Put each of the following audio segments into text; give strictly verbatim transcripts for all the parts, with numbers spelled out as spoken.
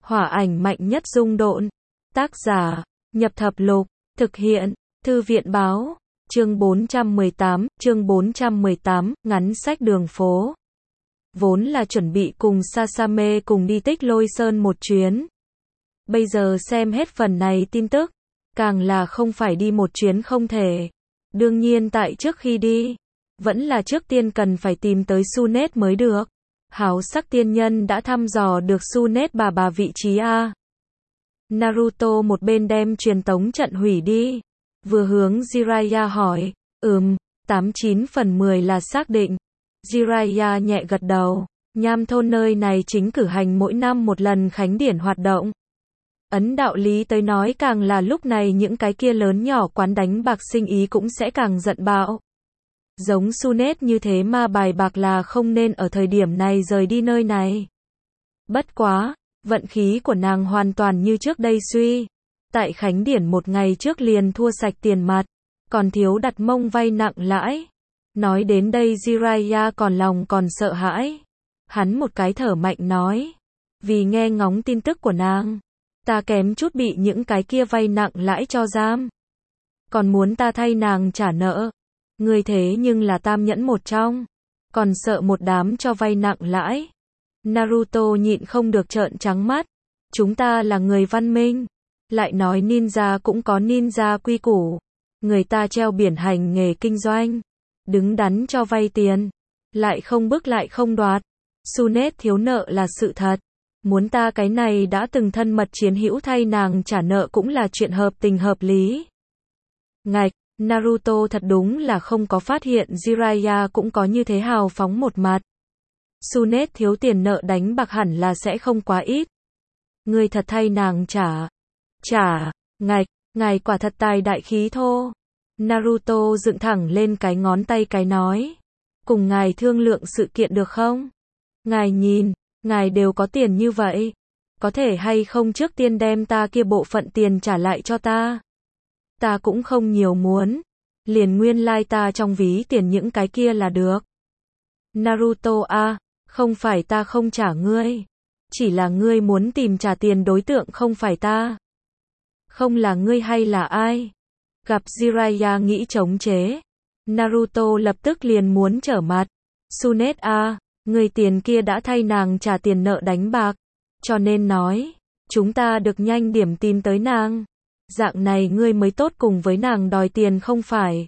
Hỏa ảnh mạnh nhất dung độn. Tác giả, Nhập Thập Lục. Thực hiện, Thư viện Báo. Chương bốn trăm mười tám, chương bốn trăm mười tám, ngắn sách đường phố. Vốn là chuẩn bị cùng Sasame cùng đi Tích Lôi Sơn một chuyến. Bây giờ xem hết phần này tin tức, càng là không phải đi một chuyến không thể. Đương nhiên tại trước khi đi, vẫn là trước tiên cần phải tìm tới Sunet mới được. Háo sắc tiên nhân đã thăm dò được Sunet bà bà vị trí A. Naruto một bên đem truyền tống trận hủy đi, vừa hướng Jiraiya hỏi, ừm, tám chín phần mười là xác định. Jiraiya nhẹ gật đầu, Nham thôn nơi này chính cử hành mỗi năm một lần khánh điển hoạt động. Ấn đạo lý tới nói càng là lúc này những cái kia lớn nhỏ quán đánh bạc sinh ý cũng sẽ càng giận bạo. Giống Sunet như thế mà bài bạc là không nên ở thời điểm này rời đi nơi này. Bất quá, vận khí của nàng hoàn toàn như trước đây suy. Tại khánh điển một ngày trước liền thua sạch tiền mặt, còn thiếu đặt mông vay nặng lãi. Nói đến đây Jiraiya còn lòng còn sợ hãi. Hắn một cái thở mạnh nói, vì nghe ngóng tin tức của nàng, ta kém chút bị những cái kia vay nặng lãi cho giam. Còn muốn ta thay nàng trả nợ. Ngươi thế nhưng là tam nhẫn một trong, còn sợ một đám cho vay nặng lãi. Naruto nhịn không được trợn trắng mắt. Chúng ta là người văn minh. Lại nói ninja cũng có ninja quy củ. Người ta treo biển hành nghề kinh doanh, đứng đắn cho vay tiền, lại không bức lại không đoạt. Sunet thiếu nợ là sự thật. Muốn ta cái này đã từng thân mật chiến hữu thay nàng trả nợ cũng là chuyện hợp tình hợp lý. Ngạch, Naruto thật đúng là không có phát hiện Jiraiya cũng có như thế hào phóng một mặt. Sunet thiếu tiền nợ đánh bạc hẳn là sẽ không quá ít. Ngươi thật thay nàng trả. Trả, ngạch, ngài quả thật tài đại khí thô. Naruto dựng thẳng lên cái ngón tay cái nói. Cùng ngài thương lượng sự kiện được không? Ngài nhìn, ngài đều có tiền như vậy. Có thể hay không trước tiên đem ta kia bộ phận tiền trả lại cho ta? Ta cũng không nhiều muốn. Liền nguyên lai like ta trong ví tiền những cái kia là được. Naruto a, không phải ta không trả ngươi. Chỉ là ngươi muốn tìm trả tiền đối tượng không phải ta. Không là ngươi hay là ai? Gặp Jiraiya nghĩ chống chế. Naruto lập tức liền muốn trở mặt. Sunet a, người tiền kia đã thay nàng trả tiền nợ đánh bạc. Cho nên nói, chúng ta được nhanh điểm tìm tới nàng. Dạng này ngươi mới tốt cùng với nàng đòi tiền không phải?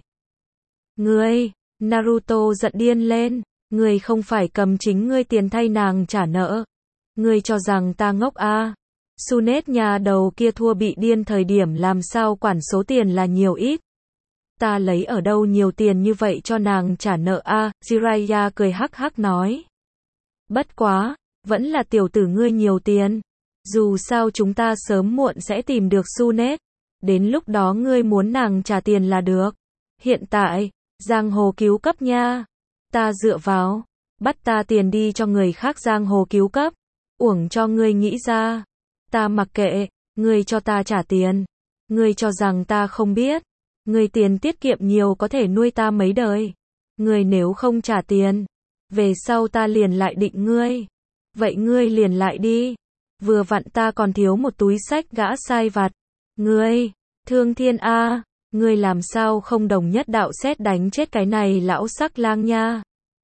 Ngươi, Naruto giận điên lên. Ngươi không phải cầm chính ngươi tiền thay nàng trả nợ. Ngươi cho rằng ta ngốc a? Sunet nhà đầu kia thua bị điên thời điểm làm sao quản số tiền là nhiều ít. Ta lấy ở đâu nhiều tiền như vậy cho nàng trả nợ a? Jiraiya cười hắc hắc nói. Bất quá, vẫn là tiểu tử ngươi nhiều tiền. Dù sao chúng ta sớm muộn sẽ tìm được Sunet. Đến lúc đó ngươi muốn nàng trả tiền là được. Hiện tại, giang hồ cứu cấp nha. Ta dựa vào, bắt ta tiền đi cho người khác giang hồ cứu cấp. Uổng cho ngươi nghĩ ra. Ta mặc kệ, ngươi cho ta trả tiền. Ngươi cho rằng ta không biết. Ngươi tiền tiết kiệm nhiều có thể nuôi ta mấy đời. Ngươi nếu không trả tiền, về sau ta liền lại định ngươi. Vậy ngươi liền lại đi. Vừa vặn ta còn thiếu một túi sách gã sai vặt. Ngươi, Thương Thiên A, ngươi làm sao không đồng nhất đạo xét đánh chết cái này lão sắc lang nha.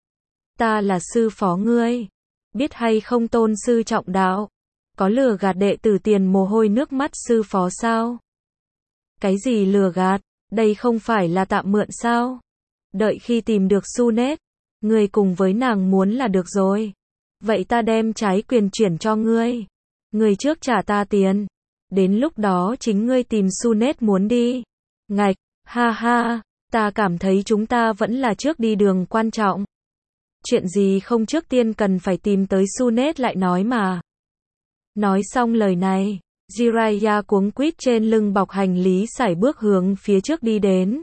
Ta là sư phó ngươi. Biết hay không tôn sư trọng đạo. Có lừa gạt đệ tử tiền mồ hôi nước mắt sư phó sao? Cái gì lừa gạt? Đây không phải là tạm mượn sao? Đợi khi tìm được Sunet, ngươi cùng với nàng muốn là được rồi. Vậy ta đem trái quyền chuyển cho ngươi. Ngươi trước trả ta tiền. Đến lúc đó chính ngươi tìm Sunet muốn đi. Ngạch, ha ha, ta cảm thấy chúng ta vẫn là trước đi đường quan trọng. Chuyện gì không trước tiên cần phải tìm tới Sunet lại nói mà. Nói xong lời này, Jiraiya cuống quýt trên lưng bọc hành lý sải bước hướng phía trước đi đến.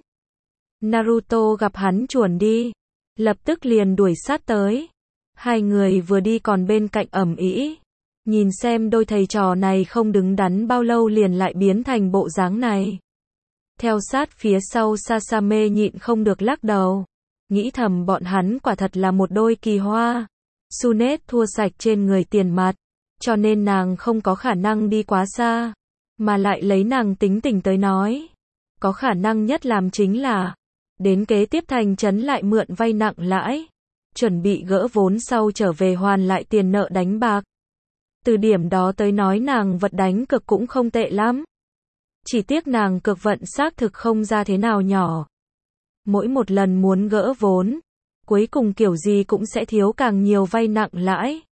Naruto gặp hắn chuồn đi, lập tức liền đuổi sát tới. Hai người vừa đi còn bên cạnh ầm ĩ, nhìn xem đôi thầy trò này không đứng đắn bao lâu liền lại biến thành bộ dáng này. Theo sát phía sau Sasame nhịn không được lắc đầu, nghĩ thầm bọn hắn quả thật là một đôi kỳ hoa. Sunet thua sạch trên người tiền mặt, cho nên nàng không có khả năng đi quá xa, mà lại lấy nàng tính tình tới nói, có khả năng nhất làm chính là đến kế tiếp thành trấn lại mượn vay nặng lãi, chuẩn bị gỡ vốn sau trở về hoàn lại tiền nợ đánh bạc. Từ điểm đó tới nói nàng vật đánh cược cũng không tệ lắm. Chỉ tiếc nàng cược vận xác thực không ra thế nào nhỏ. Mỗi một lần muốn gỡ vốn, cuối cùng kiểu gì cũng sẽ thiếu càng nhiều vay nặng lãi.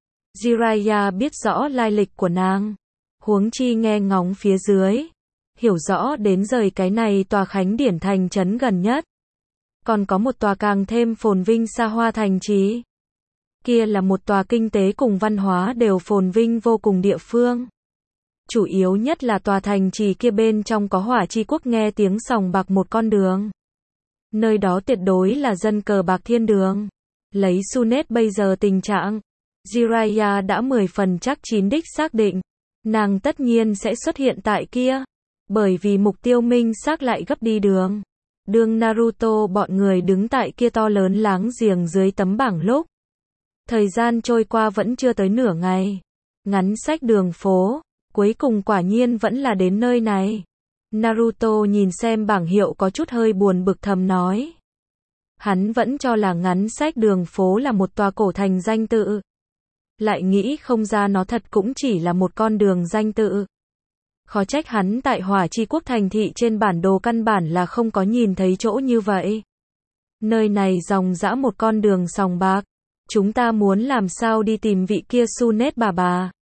Jiraiya biết rõ lai lịch của nàng, huống chi nghe ngóng phía dưới, hiểu rõ đến rời cái này tòa khánh điển thành trấn gần nhất. Còn có một tòa càng thêm phồn vinh xa hoa thành trì. Kia là một tòa kinh tế cùng văn hóa đều phồn vinh vô cùng địa phương. Chủ yếu nhất là tòa thành trì kia bên trong có Hỏa Chi Quốc nghe tiếng sòng bạc một con đường. Nơi đó tuyệt đối là dân cờ bạc thiên đường. Lấy Sunet bây giờ tình trạng, Jiraiya đã mười phần chắc chín đích xác định, nàng tất nhiên sẽ xuất hiện tại kia, bởi vì mục tiêu minh xác lại gấp đi đường. Đương Naruto bọn người đứng tại kia to lớn láng giềng dưới tấm bảng lúc. Thời gian trôi qua vẫn chưa tới nửa ngày. Ngắn sách đường phố, cuối cùng quả nhiên vẫn là đến nơi này. Naruto nhìn xem bảng hiệu có chút hơi buồn bực thầm nói. Hắn vẫn cho là ngắn sách đường phố là một tòa cổ thành danh tự. Lại nghĩ không ra nó thật cũng chỉ là một con đường danh tự. Khó trách hắn tại Hỏa Chi Quốc thành thị trên bản đồ căn bản là không có nhìn thấy chỗ như vậy. Nơi này dòng dã một con đường sòng bạc. Chúng ta muốn làm sao đi tìm vị kia Sunet bà bà.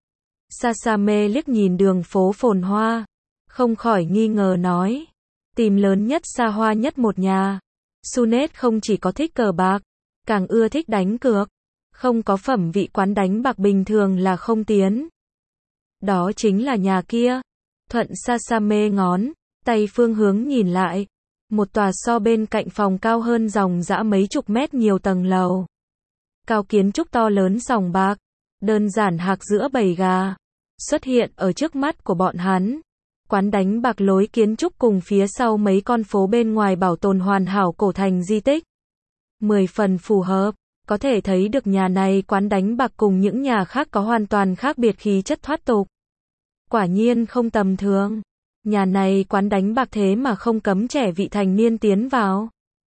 Sasame liếc nhìn đường phố phồn hoa, không khỏi nghi ngờ nói. Tìm lớn nhất xa hoa nhất một nhà. Sunet không chỉ có thích cờ bạc, càng ưa thích đánh cược. Không có phẩm vị quán đánh bạc bình thường là không tiến. Đó chính là nhà kia. Thuận Sasame ngón, tay phương hướng nhìn lại. Một tòa so bên cạnh phòng cao hơn dòng dã mấy chục mét nhiều tầng lầu. Cao kiến trúc to lớn sòng bạc, đơn giản hạc giữa bầy gà, xuất hiện ở trước mắt của bọn hắn. Quán đánh bạc lối kiến trúc cùng phía sau mấy con phố bên ngoài bảo tồn hoàn hảo cổ thành di tích. Mười phần phù hợp, có thể thấy được nhà này quán đánh bạc cùng những nhà khác có hoàn toàn khác biệt khí chất thoát tục. Quả nhiên không tầm thường. Nhà này quán đánh bạc thế mà không cấm trẻ vị thành niên tiến vào.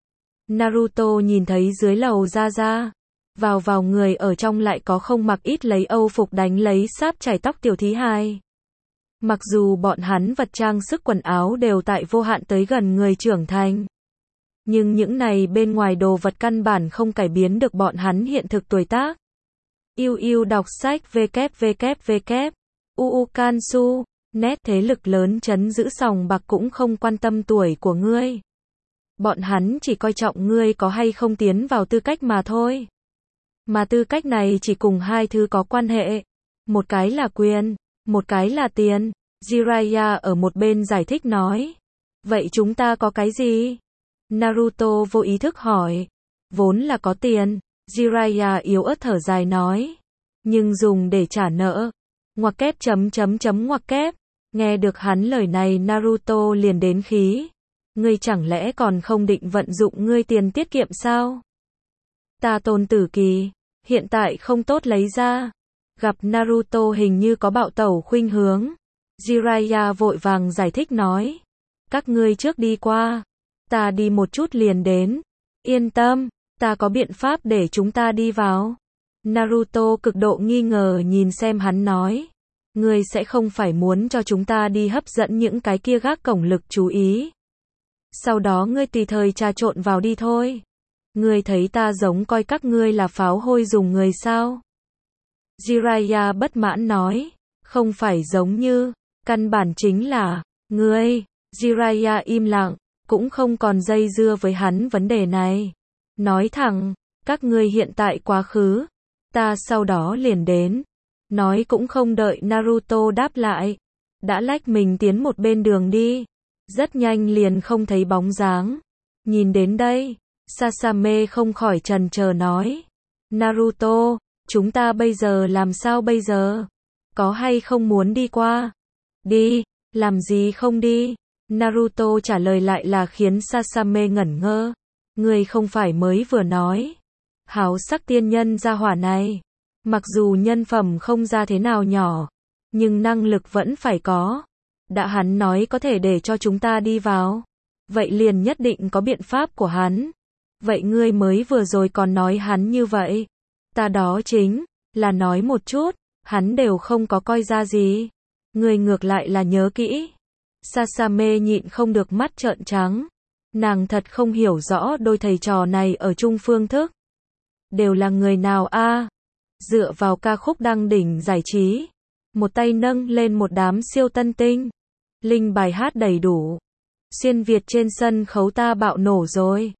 Naruto nhìn thấy dưới lầu ra ra. Vào vào người ở trong lại có không mặc ít lấy âu phục đánh lấy sáp chải tóc tiểu thí hài. Mặc dù bọn hắn vật trang sức quần áo đều tại vô hạn tới gần người trưởng thành. Nhưng những này bên ngoài đồ vật căn bản không cải biến được bọn hắn hiện thực tuổi tác. Yêu yêu đọc sách www. uu Kansu, net thế lực lớn trấn giữ sòng bạc cũng không quan tâm tuổi của ngươi. Bọn hắn chỉ coi trọng ngươi có hay không tiến vào tư cách mà thôi. Mà tư cách này chỉ cùng hai thứ có quan hệ. Một cái là quyền, một cái là tiền. Jiraiya ở một bên giải thích nói. Vậy chúng ta có cái gì? Naruto vô ý thức hỏi. Vốn là có tiền. Jiraiya yếu ớt thở dài nói. Nhưng dùng để trả nợ. Ngoặc kép chấm chấm chấm ngoặc kép. Nghe được hắn lời này Naruto liền đến khí. Ngươi chẳng lẽ còn không định vận dụng ngươi tiền tiết kiệm sao? Ta Tôn Tử Kỳ, hiện tại không tốt lấy ra. Gặp Naruto hình như có bạo tẩu khuynh hướng. Jiraiya vội vàng giải thích nói. Các ngươi trước đi qua. Ta đi một chút liền đến. Yên tâm, ta có biện pháp để chúng ta đi vào. Naruto cực độ nghi ngờ nhìn xem hắn nói. Ngươi sẽ không phải muốn cho chúng ta đi hấp dẫn những cái kia gác cổng lực chú ý. Sau đó ngươi tùy thời trà trộn vào đi thôi. Ngươi thấy ta giống coi các ngươi là pháo hôi dùng người sao? Jiraiya bất mãn nói. Không phải giống như, căn bản chính là, ngươi. Jiraiya im lặng, cũng không còn dây dưa với hắn vấn đề này. Nói thẳng, các ngươi hiện tại quá khứ. Ta sau đó liền đến. Nói cũng không đợi Naruto đáp lại. Đã lách mình tiến một bên đường đi. Rất nhanh liền không thấy bóng dáng. Nhìn đến đây, Sasame không khỏi chần chờ nói. Naruto, chúng ta bây giờ làm sao bây giờ? Có hay không muốn đi qua? Đi, làm gì không đi? Naruto trả lời lại là khiến Sasame ngẩn ngơ. Người không phải mới vừa nói. Háo sắc tiên nhân gia hỏa này. Mặc dù nhân phẩm không ra thế nào nhỏ, nhưng năng lực vẫn phải có. Đã hắn nói có thể để cho chúng ta đi vào, vậy liền nhất định có biện pháp của hắn. Vậy ngươi mới vừa rồi còn nói hắn như vậy. Ta đó chính là nói một chút, hắn đều không có coi ra gì. Ngươi ngược lại là nhớ kỹ. Sasame nhịn không được mắt trợn trắng. Nàng thật không hiểu rõ đôi thầy trò này ở chung phương thức. Đều là người nào a? Dựa vào ca khúc đăng đỉnh giải trí. Một tay nâng lên một đám siêu tân tinh. Linh bài hát đầy đủ. Xuyên Việt trên sân khấu ta bạo nổ rồi.